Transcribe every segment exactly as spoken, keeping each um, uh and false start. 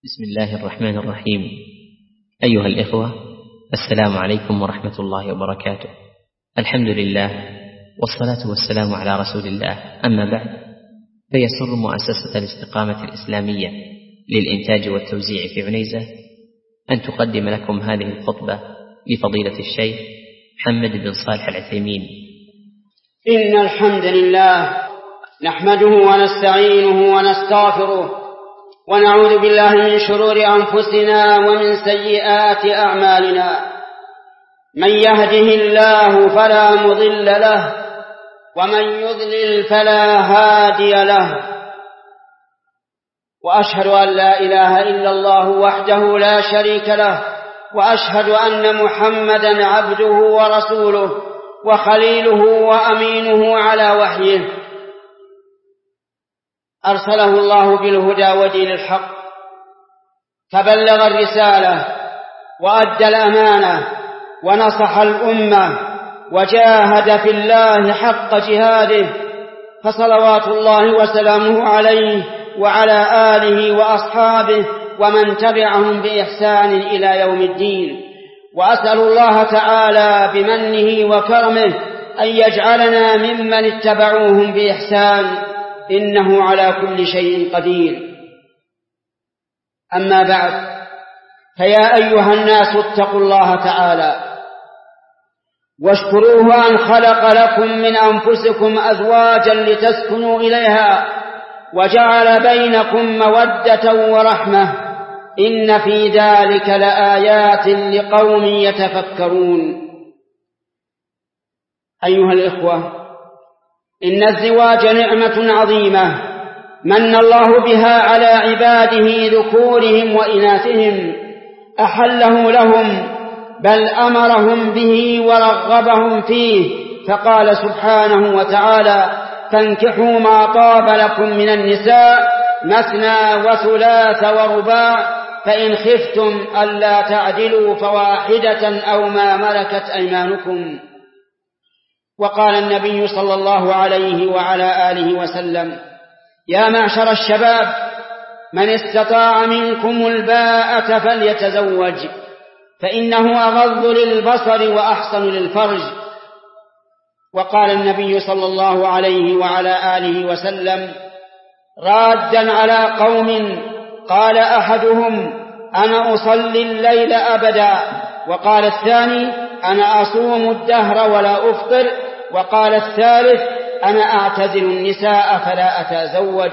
بسم الله الرحمن الرحيم. أيها الإخوة، السلام عليكم ورحمة الله وبركاته. الحمد لله والصلاة والسلام على رسول الله، أما بعد، فيسر مؤسسة الاستقامة الإسلامية للإنتاج والتوزيع في عنيزة أن تقدم لكم هذه الخطبة لفضيلة الشيخ محمد بن صالح العثيمين. إن الحمد لله نحمده ونستعينه ونستغفره ونعوذ بالله من شرور أنفسنا ومن سيئات أعمالنا. من يهده الله فلا مضل له ومن يضلل فلا هادي له، وأشهد أن لا إله إلا الله وحده لا شريك له، وأشهد أن محمدا عبده ورسوله وخليله وأمينه على وحيه، أرسله الله بالهدى ودين الحق فبلغ الرسالة وأدى الأمانة ونصح الأمة وجاهد في الله حق جهاده، فصلوات الله وسلامه عليه وعلى آله وأصحابه ومن تبعهم بإحسان إلى يوم الدين. وأسأل الله تعالى بمنه وكرمه أن يجعلنا ممن اتبعوهم بإحسان، إنه على كل شيء قدير. أما بعد، فيا أيها الناس اتقوا الله تعالى واشكروه أن خلق لكم من أنفسكم أزواجا لتسكنوا إليها وجعل بينكم مودة ورحمة، إن في ذلك لآيات لقوم يتفكرون. أيها الإخوة، إن الزواج نعمة عظيمة من الله بها على عباده ذكورهم وإناثهم، أحله لهم بل أمرهم به ورغبهم فيه، فقال سبحانه وتعالى: فانكحوا ما طاب لكم من النساء مثنى وثلاث ورباع فإن خفتم ألا تعدلوا فواحدة أو ما ملكت أيمانكم. وقال النبي صلى الله عليه وعلى آله وسلم: يا معشر الشباب، من استطاع منكم الباءة فليتزوج، فإنه أغض للبصر وأحسن للفرج. وقال النبي صلى الله عليه وعلى آله وسلم رادا على قوم، قال أحدهم: أنا أصلي الليل أبدا، وقال الثاني: أنا أصوم الدهر ولا أفطر، وقال الثالث: أنا أعتزل النساء فلا أتزوج.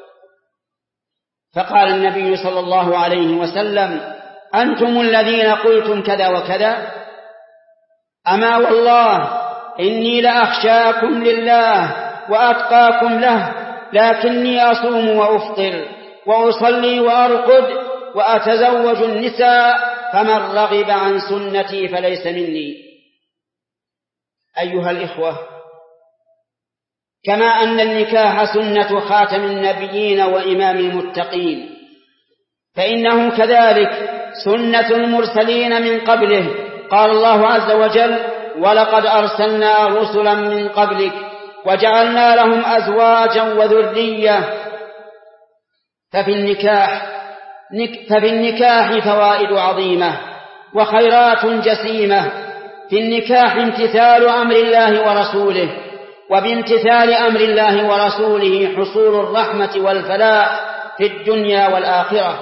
فقال النبي صلى الله عليه وسلم: أنتم الذين قلتم كذا وكذا؟ أما والله إني لأخشاكم لله وأتقاكم له، لكني أصوم وأفطر وأصلي وأرقد وأتزوج النساء، فمن رغب عن سنتي فليس مني. أيها الإخوة، كما أن النكاح سنة خاتم النبيين وإمام المتقين، فإنه كذلك سنة المرسلين من قبله. قال الله عز وجل: ولقد أرسلنا رسلا من قبلك وجعلنا لهم أزواجا وذرية. ففي النكاح ففي النكاح فوائد عظيمة وخيرات جسيمة. في النكاح امتثال أمر الله ورسوله، وبامتثال أمر الله ورسوله حصول الرحمة والفلاح في الدنيا والآخرة.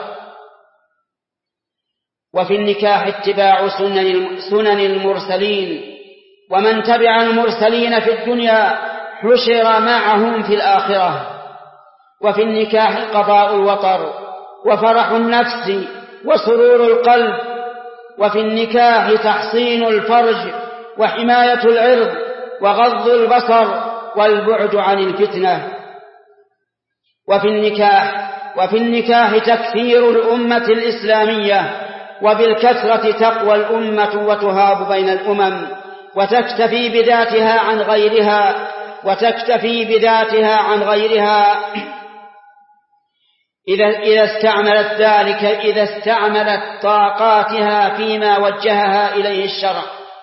وفي النكاح اتباع سنن المرسلين، ومن تبع المرسلين في الدنيا حشر معهم في الآخرة. وفي النكاح قضاء الوطر وفرح النفس وسرور القلب. وفي النكاح تحصين الفرج وحماية العرض وغض البصر والبعد عن الفتنة. وفي النكاح وفي النكاح تكثير الأمة الإسلامية، وبالكثرة تقوى الأمة وتهاب بين الأمم، وتكتفي بذاتها عن غيرها وتكتفي بذاتها عن غيرها إذا إذا استعملت ذلك إذا استعملت طاقاتها فيما وجهها إليه الشرع.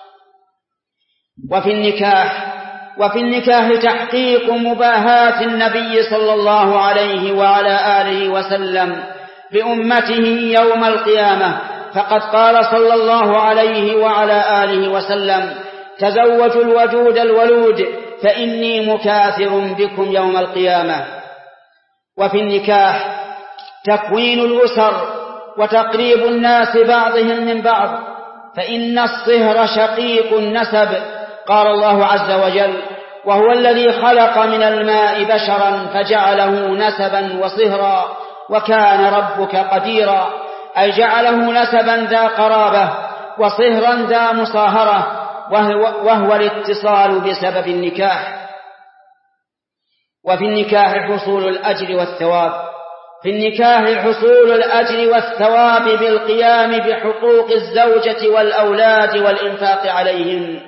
وفي النكاح وفي النكاح تحقيق مباهاة النبي صلى الله عليه وعلى آله وسلم بأمته يوم القيامة. فقد قال صلى الله عليه وعلى آله وسلم: تزوجوا الودود الولود فإني مكاثر بكم يوم القيامة. وفي النكاح تكوين الأسر وتقريب الناس بعضهم من بعض، فإن الصهر شقيق النسب. قال الله عز وجل: وهو الذي خلق من الماء بشرا فجعله نسبا وصهرا وكان ربك قديرا، أي جعله نسبا ذا قرابة وصهرا ذا مصاهرة، وهو الاتصال بسبب النكاح. وفي النكاح حصول الأجر والثواب في النكاح حصول الأجر والثواب بالقيام بحقوق الزوجة والأولاد والإنفاق عليهم.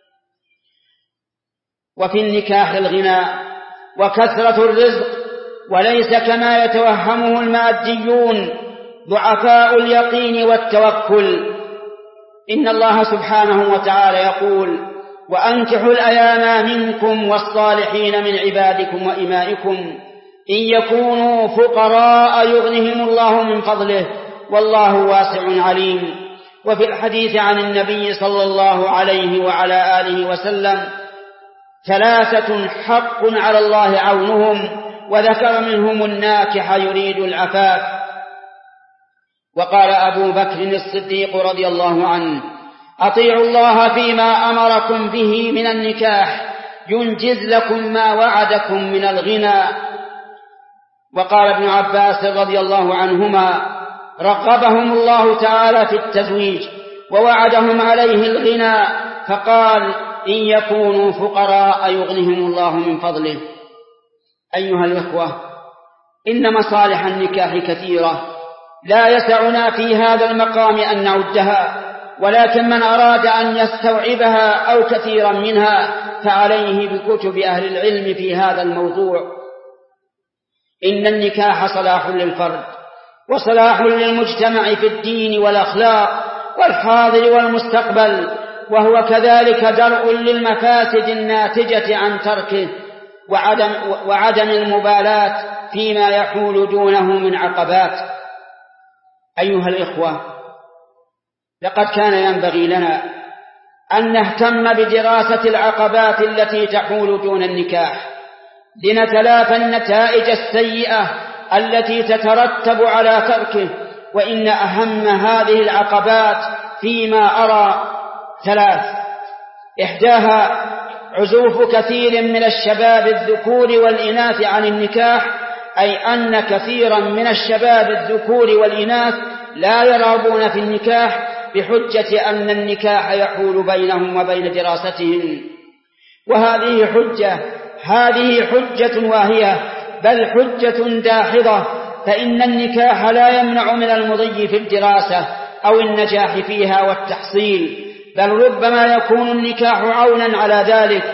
وفي النكاح الغنى وكثرة الرزق، وليس كما يتوهمه الماديون ضعفاء اليقين والتوكل. إن الله سبحانه وتعالى يقول: وأنكحوا الأيام منكم والصالحين من عبادكم وإمائكم إن يكونوا فقراء يغنهم الله من فضله والله واسع عليم. وفي الحديث عن النبي صلى الله عليه وعلى آله وسلم: ثلاثة حق على الله عونهم، وذكر منهم الناكح يريد العفاف. وقال أبو بكر الصديق رضي الله عنه: أطيعوا الله فيما أمركم به من النكاح ينجز لكم ما وعدكم من الغنى. وقال ابن عباس رضي الله عنهما: رغبهم الله تعالى في التزويج ووعدهم عليه الغنى، فقال: إن يكونوا فقراء يغنهم الله من فضله. أيها الإخوة، إن مصالح النكاح كثيرة لا يسعنا في هذا المقام أن نعدها، ولكن من أراد أن يستوعبها أو كثيرا منها فعليه بكتب أهل العلم في هذا الموضوع. إن النكاح صلاح للفرد وصلاح للمجتمع في الدين والأخلاق والحاضر والمستقبل، وهو كذلك درء للمفاسد الناتجة عن تركه وعدم, وعدم المبالاة فيما يحول دونه من عقبات. أيها الإخوة، لقد كان ينبغي لنا أن نهتم بدراسة العقبات التي تحول دون النكاح لنتلافى النتائج السيئة التي تترتب على تركه. وإن أهم هذه العقبات فيما أرى ثلاث: إحداها عزوف كثير من الشباب الذكور والإناث عن النكاح، أي أن كثيرا من الشباب الذكور والإناث لا يرغبون في النكاح بحجة أن النكاح يحول بينهم وبين دراستهم. وهذه حجة هذه حجة واهية، بل حجة داحضة، فإن النكاح لا يمنع من المضي في الدراسة أو النجاح فيها والتحصيل، بل ربما يكون النكاح عونا على ذلك.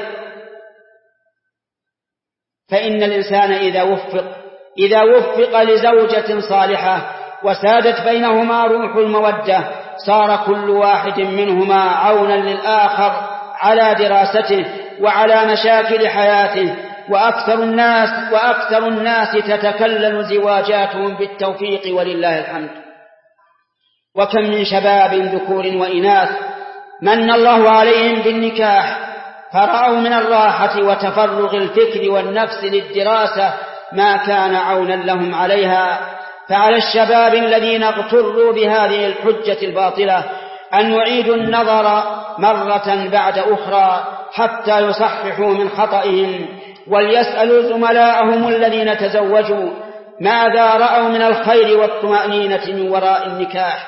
فإن الإنسان إذا وفق إذا وفق لزوجة صالحة وسادت بينهما روح المودة، صار كل واحد منهما عونا للآخر على دراسته وعلى مشاكل حياته. وأكثر الناس وأكثر الناس تتكلل زواجاتهم بالتوفيق ولله الحمد. وكم من شباب ذكور وإناث من الله عليهم بالنكاح فرأوا من الراحة وتفرغ الفكر والنفس للدراسة ما كان عونا لهم عليها. فعلى الشباب الذين اغتروا بهذه الحجة الباطلة أن يعيدوا النظر مرة بعد أخرى حتى يصححوا من خطئهم، وليسألوا زملاءهم الذين تزوجوا ماذا رأوا من الخير والطمأنينة من وراء النكاح.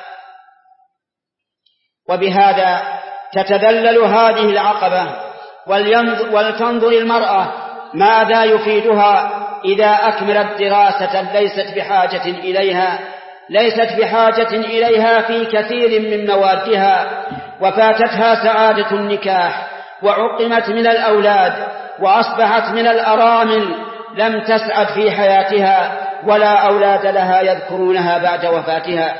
وبهذا تتذلل هذه العقبة، ولتنظر المرأة ماذا يفيدها إذا أكملت دراسة ليست بحاجة إليها ليست بحاجة إليها في كثير من موادها، وفاتتها سعادة النكاح وعقمت من الأولاد وأصبحت من الأرامل لم تسعد في حياتها ولا أولاد لها يذكرونها بعد وفاتها.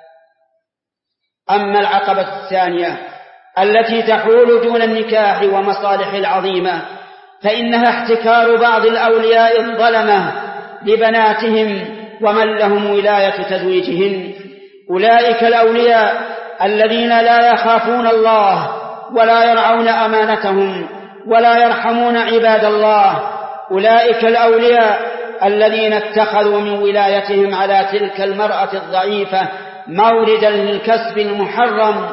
أما العقبة الثانية التي تحول دون النكاح ومصالح العظيمة فإنها احتكار بعض الأولياء الظلمة لبناتهم ومن لهم ولاية تزويجهن. أولئك الأولياء الذين لا يخافون الله ولا يرعون أمانتهم ولا يرحمون عباد الله. أولئك الأولياء الذين اتخذوا من ولايتهم على تلك المرأة الضعيفة موردا للكسب المحرم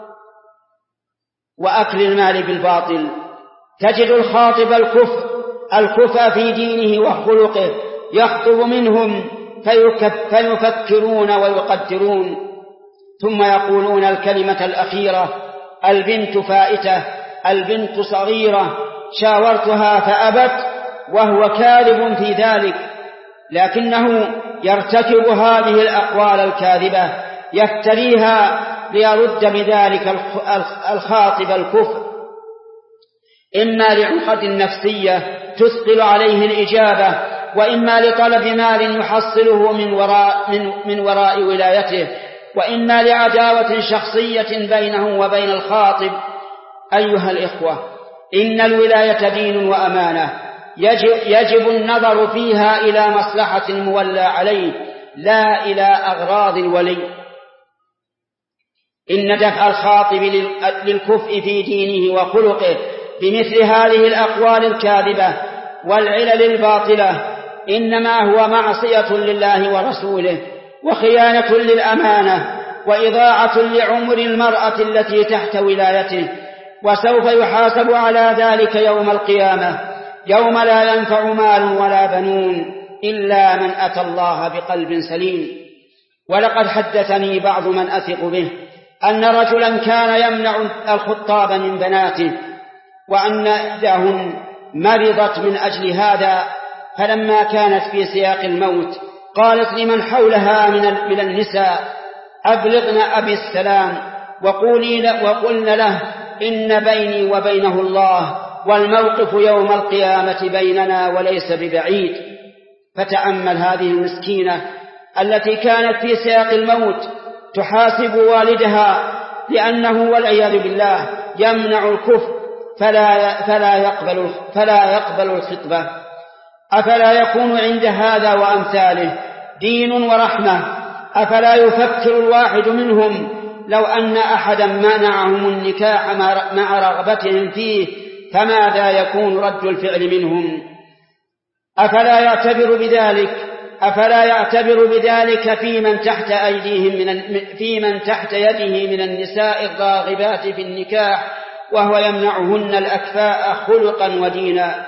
وأكل المال بالباطل. تجد الخاطب الكفء الكفء في دينه وخلقه يخطب منهم فيفكرون ويقدرون، ثم يقولون الكلمة الأخيرة: البنت فائتة، البنت صغيرة، شاورتها فأبت، وهو كاذب في ذلك، لكنه يرتكب هذه الأقوال الكاذبة يفتريها ليرد بذلك الخاطب الكفر، إما لعقد نفسية تثقل عليه الإجابة، وإما لطلب مال يحصله من وراء, من, من وراء ولايته، وإما لعداوة شخصية بينه وبين الخاطب. أيها الإخوة، إن الولاية دين وأمانة يجب, يجب النظر فيها إلى مصلحة المولى عليه لا إلى أغراض الولي. إن دفع الخاطب للكفء في دينه وخلقه بمثل هذه الأقوال الكاذبة والعلل الباطلة إنما هو معصية لله ورسوله وخيانة للأمانة وإضاعة لعمر المرأة التي تحت ولايته، وسوف يحاسب على ذلك يوم القيامة، يوم لا ينفع مال ولا بنون إلا من أتى الله بقلب سليم. ولقد حدثني بعض من أثق به أن رجلا كان يمنع الخطاب من بناته، وأن إحداهن مرضت من أجل هذا، فلما كانت في سياق الموت قالت لمن حولها من النساء: أبلغن أبي السلام وقلن له إن بيني وبينه الله، والموقف يوم القيامة بيننا وليس ببعيد. فتأمل هذه المسكينة التي كانت في سياق الموت تحاسب والدها لأنه والعياذ بالله يمنع الكفر فلا, فلا, يقبل فلا يقبل الخطبة. أفلا يكون عند هذا وأمثاله دين ورحمة؟ أفلا يفكر الواحد منهم لو أن أحدا منعهم النكاح مع رغبتهم فيه فماذا يكون رد الفعل منهم؟ أفلا يعتبر بذلك أفلا يعتبر بذلك في من تحت أيديهم من في من تحت يده من النساء الراغبات في النكاح وهو يمنعهن الأكفاء خلقا ودينا؟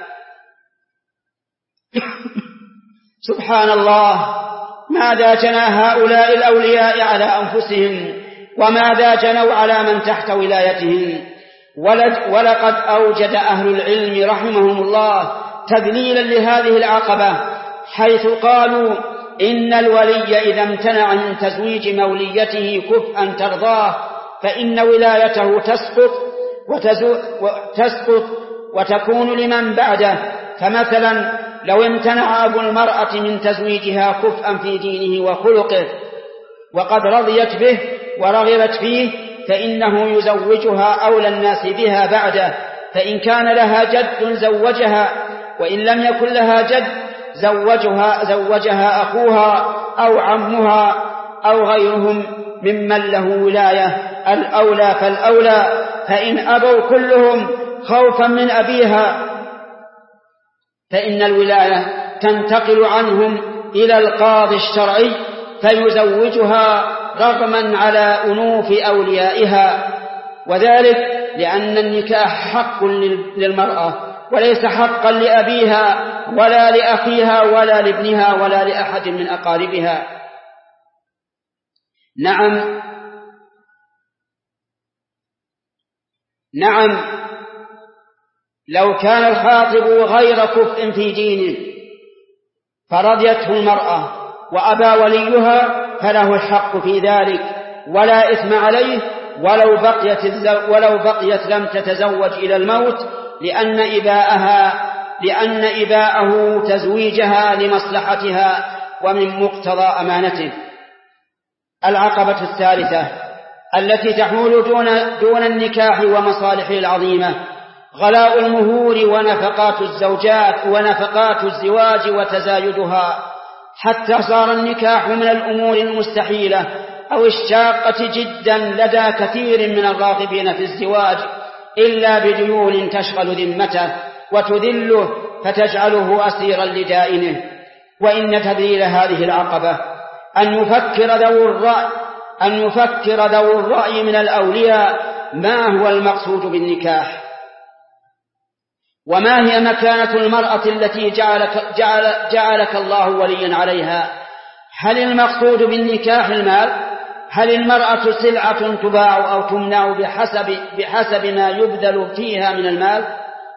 سبحان الله، ماذا جنى هؤلاء الأولياء على أنفسهم وماذا جنوا على من تحت ولايتهم؟ ولقد أوجد أهل العلم رحمهم الله تذليلا لهذه العقبة، حيث قالوا إن الولي إذا امتنع من تزويج موليته كفءا ترضاه فإن ولايته تسقط وتسقط وتكون لمن بعده. فمثلا لو امتنع أبو المرأة من تزويجها كفءا في دينه وخلقه وقد رضيت به ورغبت فيه فإنه يزوجها أولى الناس بها بعده، فإن كان لها جد زوجها، وإن لم يكن لها جد زوجها, زوجها أخوها أو عمها أو غيرهم ممن له ولاية، الأولى فالأولى. فإن أبوا كلهم خوفا من أبيها فإن الولاية تنتقل عنهم إلى القاضي الشرعي فيزوجها رغما على أنوف أوليائها، وذلك لأن النكاح حق للمرأة وليس حقا لأبيها ولا لأخيها ولا لابنها ولا لأحد من أقاربها. نعم نعم لو كان الخاطب غير كفء في دينه فرضيته المرأة وأبى وليها فله الحق في ذلك ولا إثم عليه ولو بقيت, ولو بقيت لم تتزوج إلى الموت، لأن إباءها لأن إباءه تزويجها لمصلحتها ومن مقتضى أمانته. العقبة الثالثة التي تحول دون, دون النكاح ومصالحه العظيمة غلاء المهور ونفقات الزوجات ونفقات الزواج وتزايدها، حتى صار النكاح من الأمور المستحيلة أو الشاقة جدا لدى كثير من الراغبين في الزواج إلا بديون تشغل ذمته وتذله فتجعله أسيرا لدائنه. وإن تذليل هذه العقبة أن يفكر ذو الرأي أن يفكر ذو الرأي من الأولياء ما هو المقصود بالنكاح، وما هي مكانة المرأة التي جعلك, جعل جعلك الله وليا عليها. هل المقصود بالنكاح المال؟ هل المرأة سلعة تباع أو تمنع بحسب, بحسب ما يبذل فيها من المال؟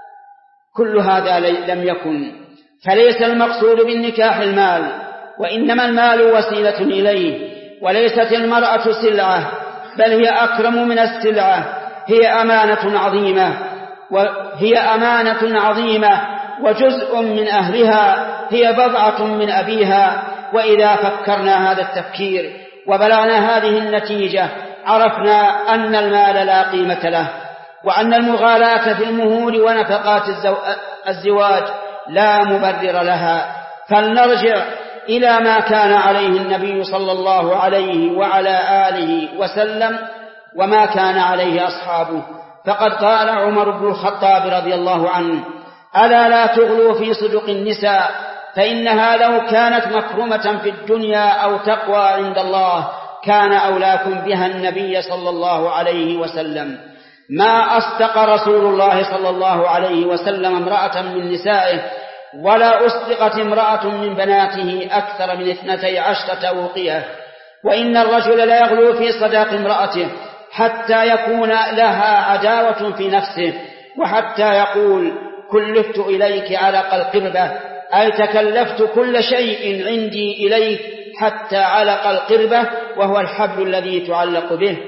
كل هذا لم يكن، فليس المقصود بالنكاح المال، وإنما المال وسيلة إليه، وليست المرأة سلعة، بل هي أكرم من السلعة، هي أمانة عظيمة وهي أمانة عظيمة وجزء من أهلها، هي بضعة من أبيها. وإذا فكرنا هذا التفكير وبلغنا هذه النتيجة عرفنا أن المال لا قيمة له، وأن المغالاة في المهور ونفقات الزواج لا مبرر لها. فلنرجع إلى ما كان عليه النبي صلى الله عليه وعلى آله وسلم وما كان عليه أصحابه. فقد قال عمر بن الخطاب رضي الله عنه: ألا لا تغلوا في صدق النساء، فإنها لو كانت مكرمة في الدنيا أو تقوى عند الله كان أولاكم بها النبي صلى الله عليه وسلم. ما أصدق رسول الله صلى الله عليه وسلم امرأة من نسائه، ولا أصدقت امرأة من بناته أكثر من اثنتي عشرة أوقية. وإن الرجل لا يغلو في صداق امرأته حتى يكون لها عداوة في نفسه، وحتى يقول: كلفت إليك علق القربة، أي تكلفت كل شيء عندي إليك حتى علق القربة، وهو الحبل الذي تعلق به.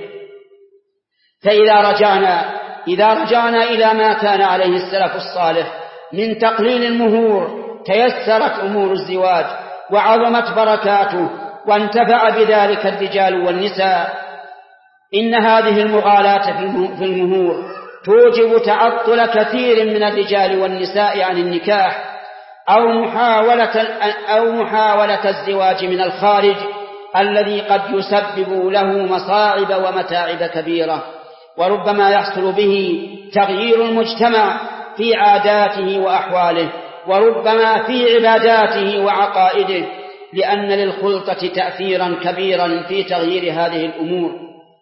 فإذا رجعنا إذا رجعنا إلى ما كان عليه السلف الصالح من تقليل المهور تيسرت أمور الزواج وعظمت بركاته وانتفع بذلك الرجال والنساء. إن هذه المغالاة في المهور توجب تعطل كثير من الرجال والنساء عن النكاح أو محاولة, أو محاولة الزواج من الخارج، الذي قد يسبب له مصاعب ومتاعب كبيرة، وربما يحصل به تغيير المجتمع في عاداته وأحواله، وربما في عباداته وعقائده، لأن للخلطة تأثيرا كبيرا في تغيير هذه الأمور.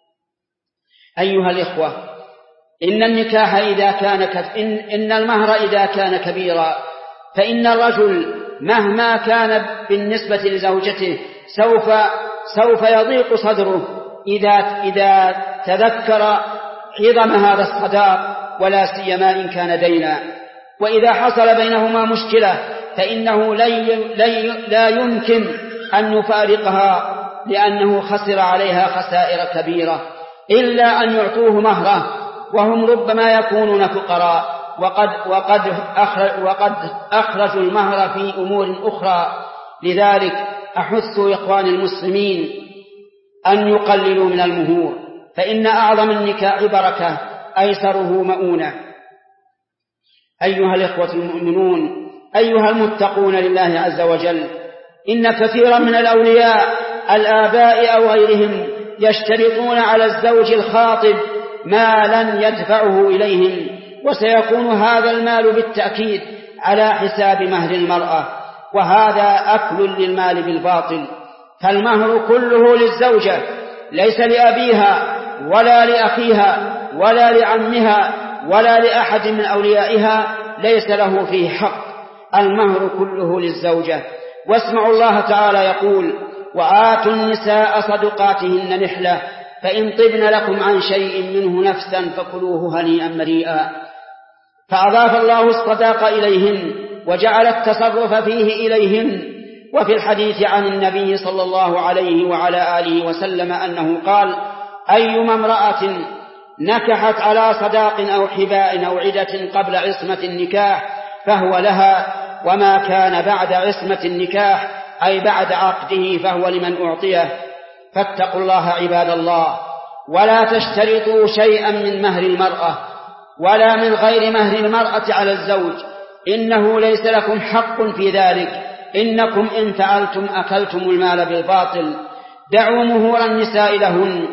أيها الإخوة، إن النكاح إذا كان كث... إن... إن المهر إذا كان كبيرا فإن الرجل مهما كان بالنسبة لزوجته سوف سوف يضيق صدره إذا إذا تذكر عظم هذا الصداق، ولا سيما إن كان دينا. وإذا حصل بينهما مشكلة فإنه لا يمكن أن يفارقها، لأنه خسر عليها خسائر كبيرة، إلا أن يعطوه مهره، وهم ربما يكونون فقراء وقد, وقد, أخرج وقد أخرجوا المهر في أمور أخرى. لذلك أحث إخواني المسلمين أن يقللوا من المهور، فإن أعظم النكاح بركة أيسره مؤونة. أيها الإخوة المؤمنون، أيها المتقون لله عز وجل، إن كثيرا من الأولياء الآباء أو غيرهم يشترطون على الزوج الخاطب مالا يدفعه إليهم، وسيكون هذا المال بالتأكيد على حساب مهر المرأة، وهذا أكل للمال بالباطل. فالمهر كله للزوجة، ليس لأبيها ولا لأخيها ولا لعمها ولا لأحد من أوليائها، ليس له فيه حق. المهر كله للزوجة. واسمعوا الله تعالى يقول: وآتوا النساء صدقاتهن نحلة فإن طبن لكم عن شيء منه نفسا فكلوه هنيئا مريئا. فأضاف الله الصداق إليهن وجعل التصرف فيه إليهن. وفي الحديث عن النبي صلى الله عليه وعلى آله وسلم أنه قال: أيما امرأة نكحت على صداق أو حباء أو عدة قبل عصمة النكاح فهو لها، وما كان بعد عصمة النكاح أي بعد عقده فهو لمن أعطيه. فاتقوا الله عباد الله، ولا تشترطوا شيئا من مهر المرأة ولا من غير مهر المرأة على الزوج، إنه ليس لكم حق في ذلك، إنكم إن فعلتم أكلتم المال بالباطل. دعوا مهور النساء لهن،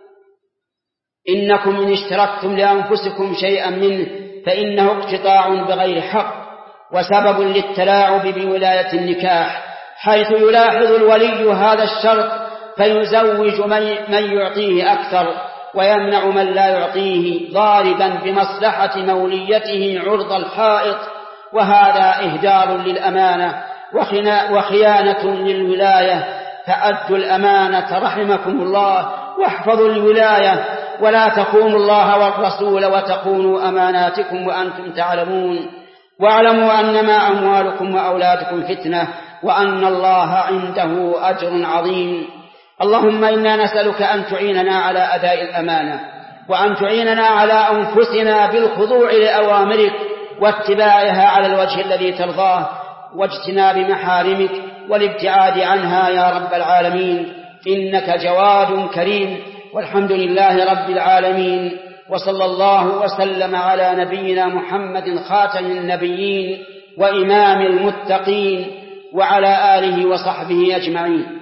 إنكم إن اشتركتم لأنفسكم شيئا منه فإنه اقتطاع بغير حق وسبب للتلاعب بولاية النكاح، حيث يلاحظ الولي هذا الشرط فيزوج من يعطيه أكثر ويمنع من لا يعطيه، ضاربا بمصلحة موليته عرض الحائط، وهذا إهدار للأمانة وخيانة للولاية. فأدوا الأمانة رحمكم الله واحفظوا الولاية، ولا تخونوا الله والرسول وتخونوا أماناتكم وأنتم تعلمون. واعلموا أنما أموالكم وأولادكم فتنة وأن الله عنده أجر عظيم. اللهم إنا نسألك أن تعيننا على أداء الأمانة، وأن تعيننا على أنفسنا بالخضوع لأوامرك واتباعها على الوجه الذي ترضاه، واجتناب محارمك والابتعاد عنها يا رب العالمين، إنك جواد كريم. والحمد لله رب العالمين، وصلى الله وسلم على نبينا محمد خاتم النبيين وإمام المتقين وعلى آله وصحبه أجمعين.